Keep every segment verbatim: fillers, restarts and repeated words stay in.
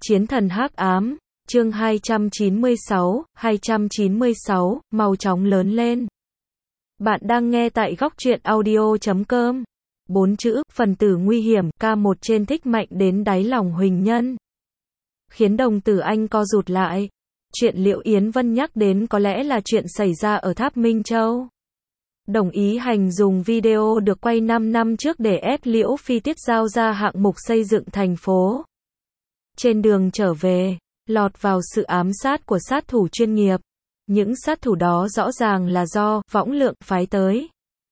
Chiến thần hắc ám, chương hai trăm chín mươi sáu, hai trăm chín mươi sáu, mau chóng lớn lên. Bạn đang nghe tại góc truyện audio chấm com. Bốn chữ, phần tử nguy hiểm, ca một trên thích mạnh đến đáy lòng Huỳnh Nhân. Khiến đồng tử anh co rụt lại. Chuyện Liễu Yến Vân nhắc đến có lẽ là chuyện xảy ra ở Tháp Minh Châu. Đồng ý hành dùng video được quay năm năm trước để ép Liễu Phi Tiết giao ra hạng mục xây dựng thành phố. Trên đường trở về, lọt vào sự ám sát của sát thủ chuyên nghiệp. Những sát thủ đó rõ ràng là do Võng Lượng phái tới.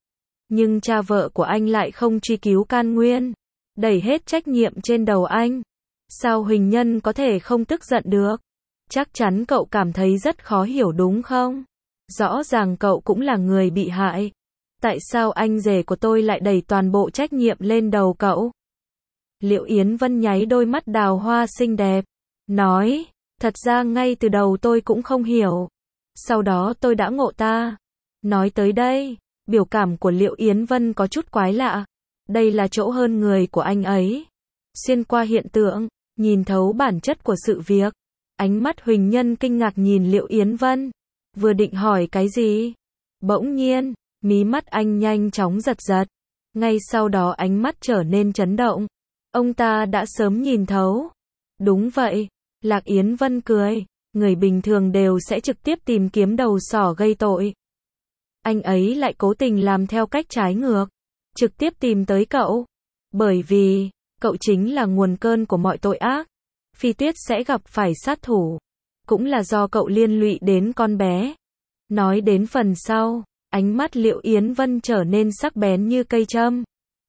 Nhưng cha vợ của anh lại không truy cứu can nguyên, đẩy hết trách nhiệm trên đầu anh. Sao Huỳnh Nhân có thể không tức giận được? Chắc chắn cậu cảm thấy rất khó hiểu đúng không? Rõ ràng cậu cũng là người bị hại. Tại sao anh rể của tôi lại đẩy toàn bộ trách nhiệm lên đầu cậu? Liễu Yến Vân nháy đôi mắt đào hoa xinh đẹp, nói, thật ra ngay từ đầu tôi cũng không hiểu. Sau đó tôi đã ngộ ta. Nói tới đây, biểu cảm của Liễu Yến Vân có chút quái lạ. Đây là chỗ hơn người của anh ấy. Xuyên qua hiện tượng, nhìn thấu bản chất của sự việc. Ánh mắt Huỳnh Nhân kinh ngạc nhìn Liễu Yến Vân. Vừa định hỏi cái gì? Bỗng nhiên, mí mắt anh nhanh chóng giật giật. Ngay sau đó ánh mắt trở nên chấn động. Ông ta đã sớm nhìn thấu. Đúng vậy. Lạc Yến Vân cười. Người bình thường đều sẽ trực tiếp tìm kiếm đầu sỏ gây tội. Anh ấy lại cố tình làm theo cách trái ngược. Trực tiếp tìm tới cậu. Bởi vì, cậu chính là nguồn cơn của mọi tội ác. Phi Tuyết sẽ gặp phải sát thủ. Cũng là do cậu liên lụy đến con bé. Nói đến phần sau, ánh mắt Liễu Yến Vân trở nên sắc bén như cây châm.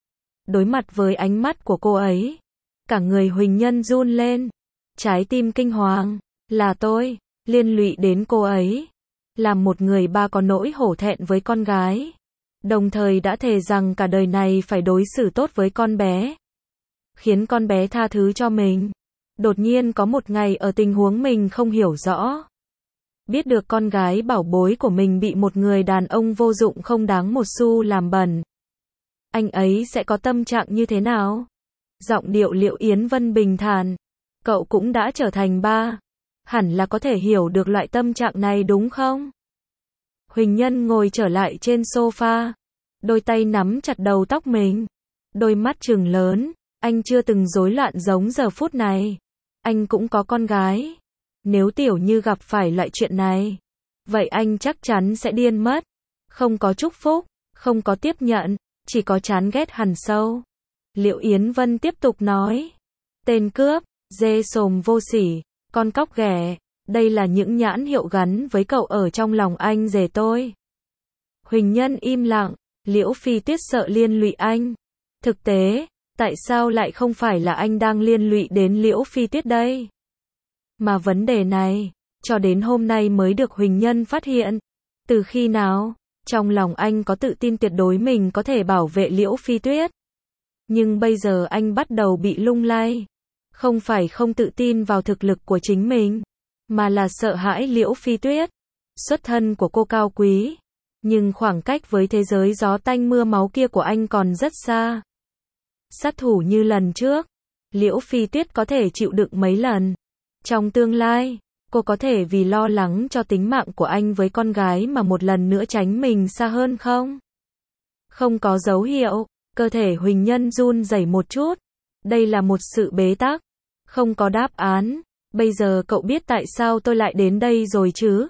Đối mặt với ánh mắt của cô ấy, cả người Huỳnh Nhân run lên. Trái tim kinh hoàng, là tôi, liên lụy đến cô ấy. Làm một người ba có nỗi hổ thẹn với con gái. Đồng thời đã thề rằng cả đời này phải đối xử tốt với con bé. Khiến con bé tha thứ cho mình. Đột nhiên có một ngày ở tình huống mình không hiểu rõ. Biết được con gái bảo bối của mình bị một người đàn ông vô dụng không đáng một xu làm bẩn. Anh ấy sẽ có tâm trạng như thế nào? Giọng điệu Liễu Yến Vân bình thản. Cậu cũng đã trở thành ba. Hẳn là có thể hiểu được loại tâm trạng này đúng không? Huỳnh Nhân ngồi trở lại trên sofa. Đôi tay nắm chặt đầu tóc mình. Đôi mắt trừng lớn. Anh chưa từng rối loạn giống giờ phút này. Anh cũng có con gái. Nếu Tiểu Như gặp phải loại chuyện này, vậy anh chắc chắn sẽ điên mất. Không có chúc phúc, không có tiếp nhận, chỉ có chán ghét hằn sâu. Liễu Yến Vân tiếp tục nói. Tên cướp, dê sồm vô sỉ, con cóc ghẻ. Đây là những nhãn hiệu gắn với cậu ở trong lòng anh rể tôi. Huỳnh Nhân im lặng. Liễu Phi Tuyết sợ liên lụy anh. Thực tế, tại sao lại không phải là anh đang liên lụy đến Liễu Phi Tuyết đây? Mà vấn đề này, cho đến hôm nay mới được Huỳnh Nhân phát hiện. Từ khi nào, trong lòng anh có tự tin tuyệt đối mình có thể bảo vệ Liễu Phi Tuyết. Nhưng bây giờ anh bắt đầu bị lung lay. Không phải không tự tin vào thực lực của chính mình, mà là sợ hãi Liễu Phi Tuyết. Xuất thân của cô cao quý, nhưng khoảng cách với thế giới gió tanh mưa máu kia của anh còn rất xa. Sát thủ như lần trước, Liễu Phi Tuyết có thể chịu đựng mấy lần. Trong tương lai, cô có thể vì lo lắng cho tính mạng của anh với con gái mà một lần nữa tránh mình xa hơn không? Không có dấu hiệu, cơ thể Huỳnh Nhân run rẩy một chút. Đây là một sự bế tắc. Không có đáp án. Bây giờ cậu biết tại sao tôi lại đến đây rồi chứ?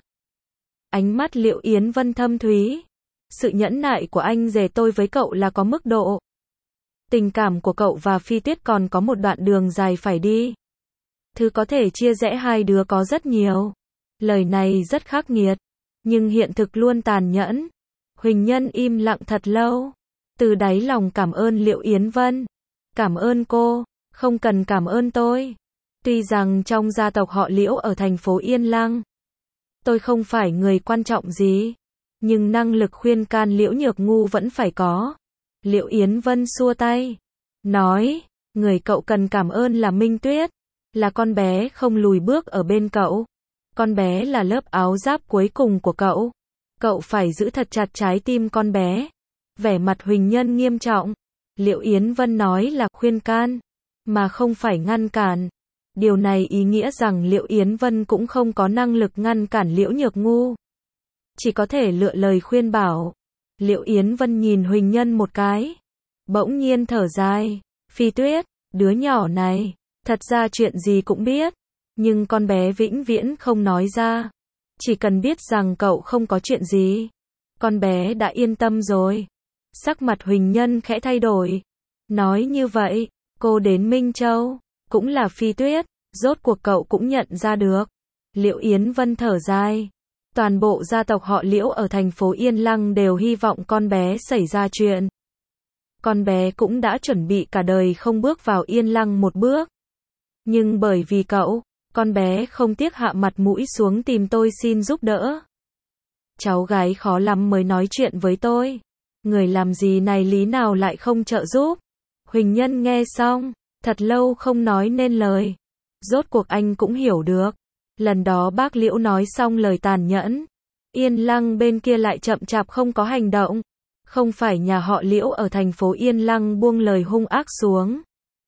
Ánh mắt Liễu Yến Vân thâm thúy. Sự nhẫn nại của anh rể tôi với cậu là có mức độ. Tình cảm của cậu và Phi Tuyết còn có một đoạn đường dài phải đi. Thứ có thể chia rẽ hai đứa có rất nhiều. Lời này rất khắc nghiệt, nhưng hiện thực luôn tàn nhẫn. Huỳnh Nhân im lặng thật lâu. Từ đáy lòng cảm ơn Liễu Yến Vân. Cảm ơn cô, không cần cảm ơn tôi. Tuy rằng trong gia tộc họ Liễu ở thành phố Yên Lăng, tôi không phải người quan trọng gì, nhưng năng lực khuyên can Liễu Nhược Ngu vẫn phải có. Liễu Yến Vân xua tay, nói, người cậu cần cảm ơn là Minh Tuyết, là con bé không lùi bước ở bên cậu. Con bé là lớp áo giáp cuối cùng của cậu. Cậu phải giữ thật chặt trái tim con bé. Vẻ mặt Huỳnh Nhân nghiêm trọng. Liễu Yến Vân nói là khuyên can, mà không phải ngăn cản. Điều này ý nghĩa rằng Liễu Yến Vân cũng không có năng lực ngăn cản Liễu Nhược Ngu. Chỉ có thể lựa lời khuyên bảo. Liễu Yến Vân nhìn Huỳnh Nhân một cái. Bỗng nhiên thở dài. Phi Tuyết, đứa nhỏ này, thật ra chuyện gì cũng biết. Nhưng con bé vĩnh viễn không nói ra. Chỉ cần biết rằng cậu không có chuyện gì. Con bé đã yên tâm rồi. Sắc mặt Huỳnh Nhân khẽ thay đổi. Nói như vậy, cô đến Minh Châu, cũng là Phi Tuyết, rốt cuộc cậu cũng nhận ra được. Liễu Yến Vân thở dài. Toàn bộ gia tộc họ Liễu ở thành phố Yên Lăng đều hy vọng con bé xảy ra chuyện. Con bé cũng đã chuẩn bị cả đời không bước vào Yên Lăng một bước. Nhưng bởi vì cậu, con bé không tiếc hạ mặt mũi xuống tìm tôi xin giúp đỡ. Cháu gái khó lắm mới nói chuyện với tôi. Người làm gì này lý nào lại không trợ giúp. Huỳnh Nhân nghe xong, thật lâu không nói nên lời. Rốt cuộc anh cũng hiểu được. Lần đó bác Liễu nói xong lời tàn nhẫn. Yên Lăng bên kia lại chậm chạp không có hành động. Không phải nhà họ Liễu ở thành phố Yên Lăng buông lời hung ác xuống.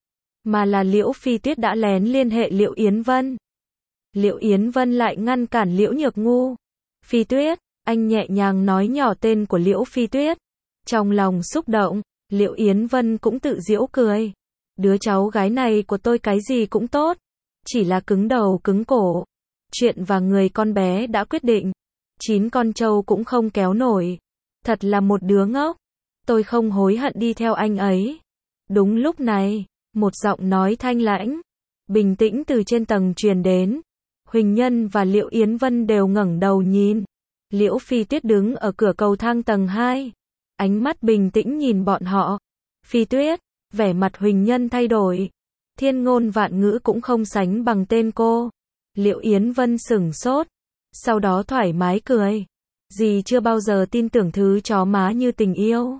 Mà là Liễu Phi Tuyết đã lén liên hệ Liễu Yến Vân. Liễu Yến Vân lại ngăn cản Liễu Nhược Ngu. Phi Tuyết, anh nhẹ nhàng nói nhỏ tên của Liễu Phi Tuyết. Trong lòng xúc động, Liễu Yến Vân cũng tự giễu cười. Đứa cháu gái này của tôi cái gì cũng tốt. Chỉ là cứng đầu cứng cổ. Chuyện và người con bé đã quyết định. Chín con trâu cũng không kéo nổi. Thật là một đứa ngốc. Tôi không hối hận đi theo anh ấy. Đúng lúc này, một giọng nói thanh lãnh, bình tĩnh từ trên tầng truyền đến. Huỳnh Nhân và Liễu Yến Vân đều ngẩng đầu nhìn. Liễu Phi Tuyết đứng ở cửa cầu thang tầng hai. Ánh mắt bình tĩnh nhìn bọn họ. Phi Tuyết, vẻ mặt Huỳnh Nhân thay đổi. Thiên ngôn vạn ngữ cũng không sánh bằng tên cô. Liễu Yến Vân sửng sốt. Sau đó thoải mái cười. Dì chưa bao giờ tin tưởng thứ chó má như tình yêu.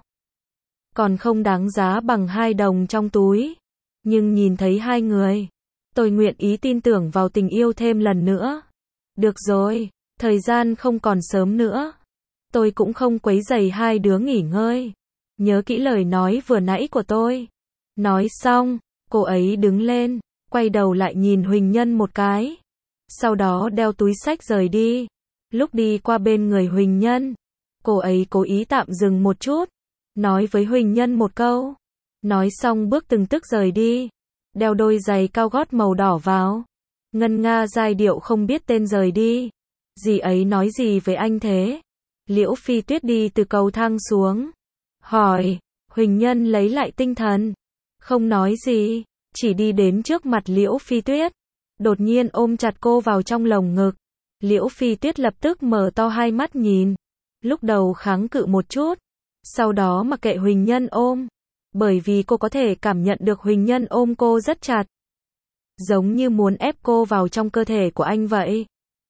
Còn không đáng giá bằng hai đồng trong túi. Nhưng nhìn thấy hai người, tôi nguyện ý tin tưởng vào tình yêu thêm lần nữa. Được rồi, thời gian không còn sớm nữa. Tôi cũng không quấy rầy hai đứa nghỉ ngơi. Nhớ kỹ lời nói vừa nãy của tôi. Nói xong, cô ấy đứng lên, quay đầu lại nhìn Huỳnh Nhân một cái. Sau đó đeo túi xách rời đi. Lúc đi qua bên người Huỳnh Nhân, cô ấy cố ý tạm dừng một chút, nói với Huỳnh Nhân một câu. Nói xong bước từng tức rời đi. Đeo đôi giày cao gót màu đỏ vào. Ngân nga giai điệu không biết tên rời đi. Dì ấy nói gì với anh thế? Liễu Phi Tuyết đi từ cầu thang xuống. Hỏi. Huỳnh Nhân lấy lại tinh thần. Không nói gì. Chỉ đi đến trước mặt Liễu Phi Tuyết. Đột nhiên ôm chặt cô vào trong lồng ngực. Liễu Phi Tuyết lập tức mở to hai mắt nhìn. Lúc đầu kháng cự một chút. Sau đó mặc kệ Huỳnh Nhân ôm. Bởi vì cô có thể cảm nhận được Huỳnh Nhân ôm cô rất chặt. Giống như muốn ép cô vào trong cơ thể của anh vậy.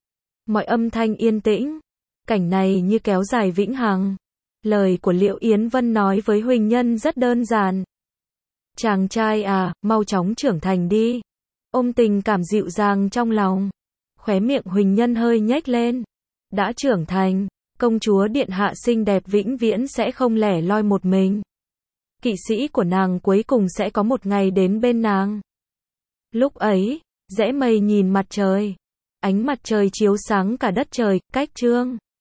Mọi âm thanh yên tĩnh. Cảnh này như kéo dài vĩnh hằng. Lời của Liễu Yến Vân nói với Huỳnh Nhân rất đơn giản. Chàng trai à, mau chóng trưởng thành đi. Ôm tình cảm dịu dàng trong lòng. Khóe miệng Huỳnh Nhân hơi nhếch lên. Đã trưởng thành, công chúa điện hạ xinh đẹp vĩnh viễn sẽ không lẻ loi một mình. Kỵ sĩ của nàng cuối cùng sẽ có một ngày đến bên nàng. Lúc ấy, rẽ mây nhìn mặt trời. Ánh mặt trời chiếu sáng cả đất trời, cách trương.